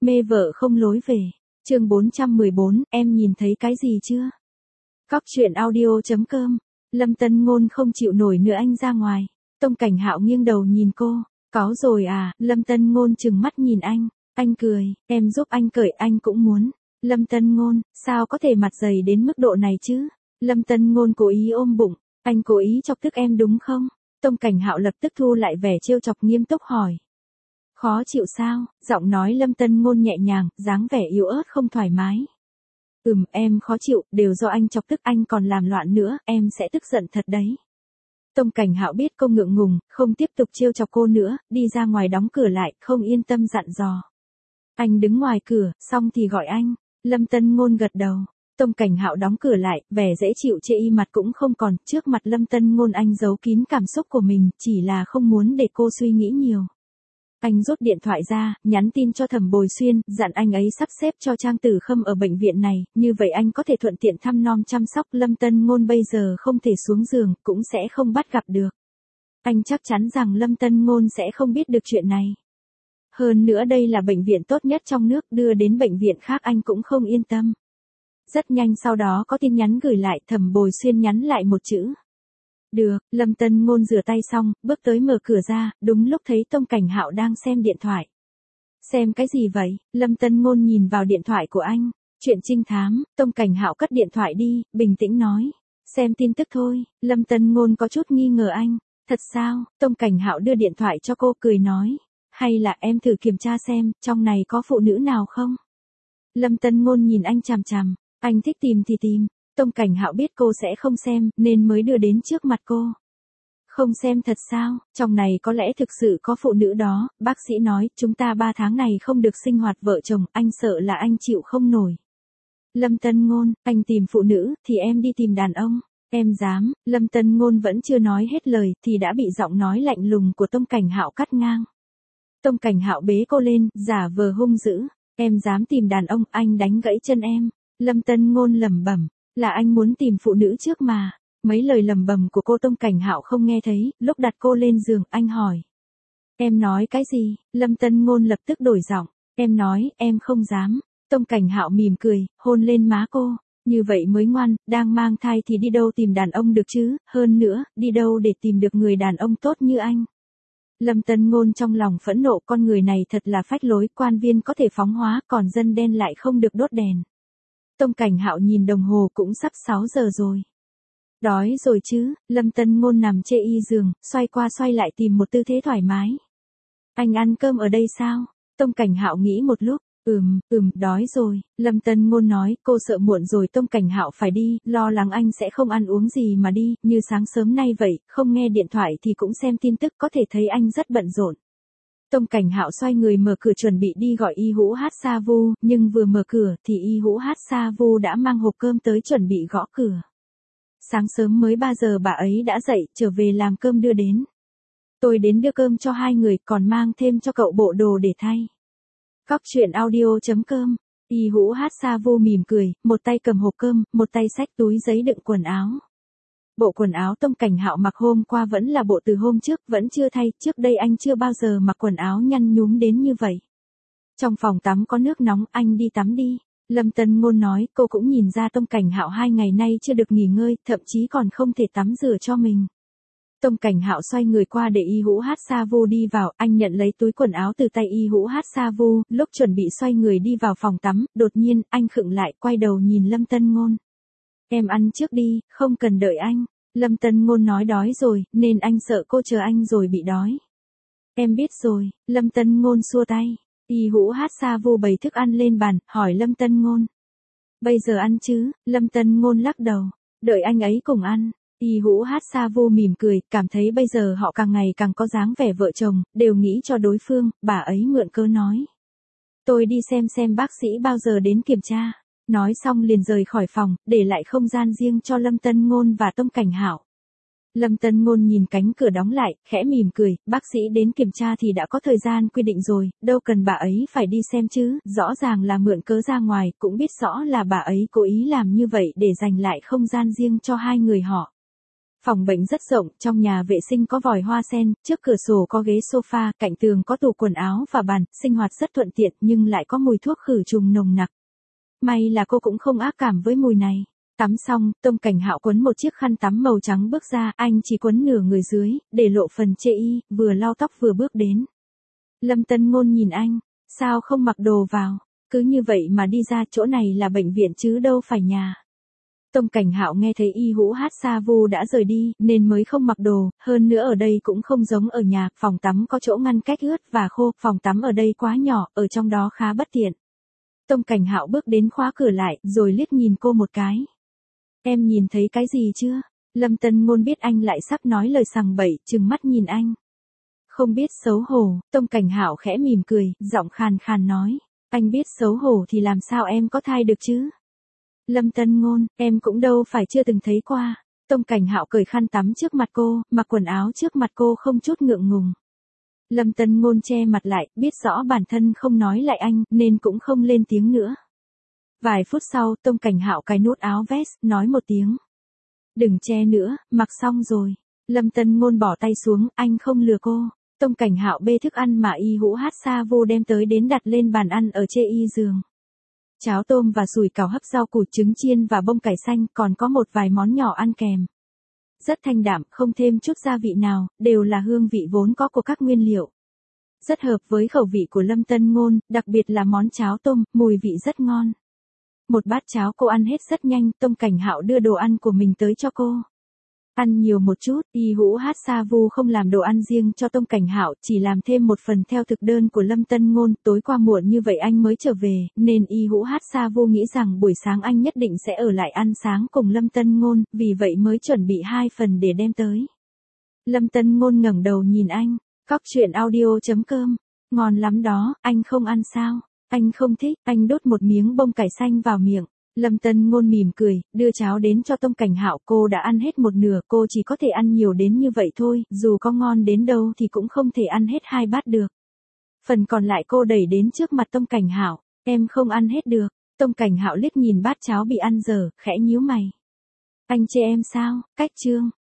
Mê vợ không lối về. Chương 414, em nhìn thấy cái gì chưa? Cóc truyện audio.com. Lâm Tân Ngôn không chịu nổi nữa anh ra ngoài. Tông Cảnh Hạo nghiêng đầu nhìn cô. Có rồi à? Lâm Tân Ngôn trừng mắt nhìn anh. Anh cười, em giúp anh cởi anh cũng muốn. Lâm Tân Ngôn, sao có thể mặt dày đến mức độ này chứ? Lâm Tân Ngôn cố ý ôm bụng. Anh cố ý chọc tức em đúng không? Tông Cảnh Hạo lập tức thu lại vẻ trêu chọc nghiêm túc hỏi. Khó chịu sao? Giọng nói Lâm Tân Ngôn nhẹ nhàng, dáng vẻ yếu ớt không thoải mái. Em khó chịu, đều do anh chọc tức, anh còn làm loạn nữa, em sẽ tức giận thật đấy. Tông Cảnh Hạo biết cô ngượng ngùng, không tiếp tục trêu chọc cô nữa, đi ra ngoài đóng cửa lại, không yên tâm dặn dò. Anh đứng ngoài cửa, xong thì gọi anh. Lâm Tân Ngôn gật đầu. Tông Cảnh Hạo đóng cửa lại, vẻ dễ chịu chê y mặt cũng không còn, trước mặt Lâm Tân Ngôn anh giấu kín cảm xúc của mình, chỉ là không muốn để cô suy nghĩ nhiều. Anh rút điện thoại ra, nhắn tin cho Thẩm Bồi Xuyên, dặn anh ấy sắp xếp cho Trang Tử Khâm ở bệnh viện này, như vậy anh có thể thuận tiện thăm nom chăm sóc. Lâm Tân Ngôn bây giờ không thể xuống giường, cũng sẽ không bắt gặp được. Anh chắc chắn rằng Lâm Tân Ngôn sẽ không biết được chuyện này. Hơn nữa đây là bệnh viện tốt nhất trong nước, đưa đến bệnh viện khác anh cũng không yên tâm. Rất nhanh sau đó có tin nhắn gửi lại, Thẩm Bồi Xuyên nhắn lại một chữ. Được, Lâm Tân Ngôn rửa tay xong, bước tới mở cửa ra, đúng lúc thấy Tông Cảnh Hạo đang xem điện thoại. Xem cái gì vậy? Lâm Tân Ngôn nhìn vào điện thoại của anh. Chuyện trinh thám. Tông Cảnh Hạo cất điện thoại đi, bình tĩnh nói. Xem tin tức thôi. Lâm Tân Ngôn có chút nghi ngờ anh. Thật sao? Tông Cảnh Hạo đưa điện thoại cho cô cười nói. Hay là em thử kiểm tra xem, trong này có phụ nữ nào không? Lâm Tân Ngôn nhìn anh chằm chằm. Anh thích tìm thì tìm. Tông Cảnh Hạo biết cô sẽ không xem, nên mới đưa đến trước mặt cô. Không xem thật sao? Trong này có lẽ thực sự có phụ nữ đó, bác sĩ nói, chúng ta 3 tháng này không được sinh hoạt vợ chồng, anh sợ là anh chịu không nổi. Lâm Tân Ngôn, anh tìm phụ nữ, thì em đi tìm đàn ông. Em dám, Lâm Tân Ngôn vẫn chưa nói hết lời, thì đã bị giọng nói lạnh lùng của Tông Cảnh Hạo cắt ngang. Tông Cảnh Hạo bế cô lên, giả vờ hung dữ. Em dám tìm đàn ông, anh đánh gãy chân em. Lâm Tân Ngôn lẩm bẩm. Là anh muốn tìm phụ nữ trước mà. Mấy lời lẩm bẩm của cô Tông Cảnh Hạo không nghe thấy, lúc đặt cô lên giường, anh hỏi. Em nói cái gì? Lâm Tân Ngôn lập tức đổi giọng. Em nói, em không dám. Tông Cảnh Hạo mỉm cười, hôn lên má cô. Như vậy mới ngoan, đang mang thai thì đi đâu tìm đàn ông được chứ, hơn nữa, đi đâu để tìm được người đàn ông tốt như anh. Lâm Tân Ngôn trong lòng phẫn nộ, con người này thật là phách lối, quan viên có thể phóng hóa, còn dân đen lại không được đốt đèn. Tông Cảnh Hạo nhìn đồng hồ cũng sắp 6 giờ rồi. Đói rồi chứ? Lâm Tân Ngôn nằm chê y giường, xoay qua xoay lại tìm một tư thế thoải mái. Anh ăn cơm ở đây sao? Tông Cảnh Hạo nghĩ một lúc. Đói rồi. Lâm Tân Ngôn nói, cô sợ muộn rồi Tông Cảnh Hạo phải đi, lo lắng anh sẽ không ăn uống gì mà đi, như sáng sớm nay vậy, không nghe điện thoại thì cũng xem tin tức, có thể thấy anh rất bận rộn. Tông Cảnh Hạo xoay người mở cửa chuẩn bị đi gọi Y Hữu Hát Sa Vu, nhưng vừa mở cửa thì Y Hữu Hát Sa Vu đã mang hộp cơm tới chuẩn bị gõ cửa. Sáng sớm mới 3 giờ bà ấy đã dậy, trở về làm cơm đưa đến. Tôi đến đưa cơm cho 2 người, còn mang thêm cho cậu bộ đồ để thay. Cóc truyện audio.com. Y Hữu Hát Sa Vu mỉm cười, một tay cầm hộp cơm, một tay xách túi giấy đựng quần áo. Bộ quần áo Tông Cảnh Hạo mặc hôm qua vẫn là bộ từ hôm trước, vẫn chưa thay, trước đây anh chưa bao giờ mặc quần áo nhăn nhúm đến như vậy. Trong phòng tắm có nước nóng, anh đi tắm đi. Lâm Tân Ngôn nói, cô cũng nhìn ra Tông Cảnh Hạo 2 ngày nay chưa được nghỉ ngơi, thậm chí còn không thể tắm rửa cho mình. Tông Cảnh Hạo xoay người qua để Y Hữu Hát Sa Vu đi vào, anh nhận lấy túi quần áo từ tay Y Hữu Hát Sa Vu, lúc chuẩn bị xoay người đi vào phòng tắm, đột nhiên, anh khựng lại, quay đầu nhìn Lâm Tân Ngôn. Em ăn trước đi, không cần đợi anh. Lâm Tân Ngôn nói đói rồi, nên anh sợ cô chờ anh rồi bị đói. Em biết rồi. Lâm Tân Ngôn xua tay. Y Hữu Hát Sa Vu bày thức ăn lên bàn, hỏi Lâm Tân Ngôn. Bây giờ ăn chứ? Lâm Tân Ngôn lắc đầu. Đợi anh ấy cùng ăn. Y Hữu Hát Sa Vu mỉm cười, cảm thấy bây giờ họ càng ngày càng có dáng vẻ vợ chồng, đều nghĩ cho đối phương, bà ấy mượn cớ nói. Tôi đi xem bác sĩ bao giờ đến kiểm tra. Nói xong liền rời khỏi phòng, để lại không gian riêng cho Lâm Tân Ngôn và Tông Cảnh Hạo. Lâm Tân Ngôn nhìn cánh cửa đóng lại, khẽ mỉm cười, bác sĩ đến kiểm tra thì đã có thời gian quy định rồi, đâu cần bà ấy phải đi xem chứ, rõ ràng là mượn cớ ra ngoài, cũng biết rõ là bà ấy cố ý làm như vậy để giành lại không gian riêng cho 2 người họ. Phòng bệnh rất rộng, trong nhà vệ sinh có vòi hoa sen, trước cửa sổ có ghế sofa, cạnh tường có tủ quần áo và bàn, sinh hoạt rất thuận tiện nhưng lại có mùi thuốc khử trùng nồng nặc. May là cô cũng không ác cảm với mùi này. Tắm xong, Tông Cảnh Hạo quấn một chiếc khăn tắm màu trắng bước ra, anh chỉ quấn nửa người dưới, để lộ phần chê y, vừa lau tóc vừa bước đến. Lâm Tân Ngôn nhìn anh, sao không mặc đồ vào, cứ như vậy mà đi ra, chỗ này là bệnh viện chứ đâu phải nhà. Tông Cảnh Hạo nghe thấy Y Hữu Hát Sa Vu đã rời đi, nên mới không mặc đồ, hơn nữa ở đây cũng không giống ở nhà, phòng tắm có chỗ ngăn cách ướt và khô, phòng tắm ở đây quá nhỏ, ở trong đó khá bất tiện. Tông Cảnh Hạo bước đến khóa cửa lại, rồi liếc nhìn cô một cái. Em nhìn thấy cái gì chưa? Lâm Tân Ngôn biết anh lại sắp nói lời sằng bậy, trừng mắt nhìn anh. Không biết xấu hổ, Tông Cảnh Hạo khẽ mỉm cười, giọng khàn khàn nói. Anh biết xấu hổ thì làm sao em có thai được chứ? Lâm Tân Ngôn, em cũng đâu phải chưa từng thấy qua. Tông Cảnh Hạo cởi khăn tắm trước mặt cô, mặc quần áo trước mặt cô không chút ngượng ngùng. Lâm Tân Ngôn che mặt lại, biết rõ bản thân không nói lại anh, nên cũng không lên tiếng nữa. Vài phút sau, Tông Cảnh Hạo cài nút áo vest, nói một tiếng. Đừng che nữa, mặc xong rồi. Lâm Tân Ngôn bỏ tay xuống, anh không lừa cô. Tông Cảnh Hạo bê thức ăn mà Y Hữu Hát Sa Vu đem tới đến đặt lên bàn ăn ở chê y giường. Cháo tôm và sủi cảo hấp, rau củ, trứng chiên và bông cải xanh, còn có một vài món nhỏ ăn kèm. Rất thanh đạm, không thêm chút gia vị nào, đều là hương vị vốn có của các nguyên liệu. Rất hợp với khẩu vị của Lâm Tân Ngôn, đặc biệt là món cháo tôm, mùi vị rất ngon. Một bát cháo cô ăn hết rất nhanh, Tông Cảnh Hạo đưa đồ ăn của mình tới cho cô. Ăn nhiều một chút, Y Hữu Hát Sa Vu không làm đồ ăn riêng cho Tông Cảnh Hạo, chỉ làm thêm một phần theo thực đơn của Lâm Tân Ngôn, tối qua muộn như vậy anh mới trở về, nên Y Hữu Hát Sa Vu nghĩ rằng buổi sáng anh nhất định sẽ ở lại ăn sáng cùng Lâm Tân Ngôn, vì vậy mới chuẩn bị 2 phần để đem tới. Lâm Tân Ngôn ngẩng đầu nhìn anh, Cóc Truyện Audio.com, ngon lắm đó, anh không ăn sao? Anh không thích, anh đốt một miếng bông cải xanh vào miệng. Lâm Tân Ngôn mỉm cười, đưa cháo đến cho Tông Cảnh Hạo, cô đã ăn hết một nửa, cô chỉ có thể ăn nhiều đến như vậy thôi, dù có ngon đến đâu thì cũng không thể ăn hết 2 bát được. Phần còn lại cô đẩy đến trước mặt Tông Cảnh Hạo, em không ăn hết được. Tông Cảnh Hạo liếc nhìn bát cháo bị ăn dở, khẽ nhíu mày. Anh chê em sao? Cách chương.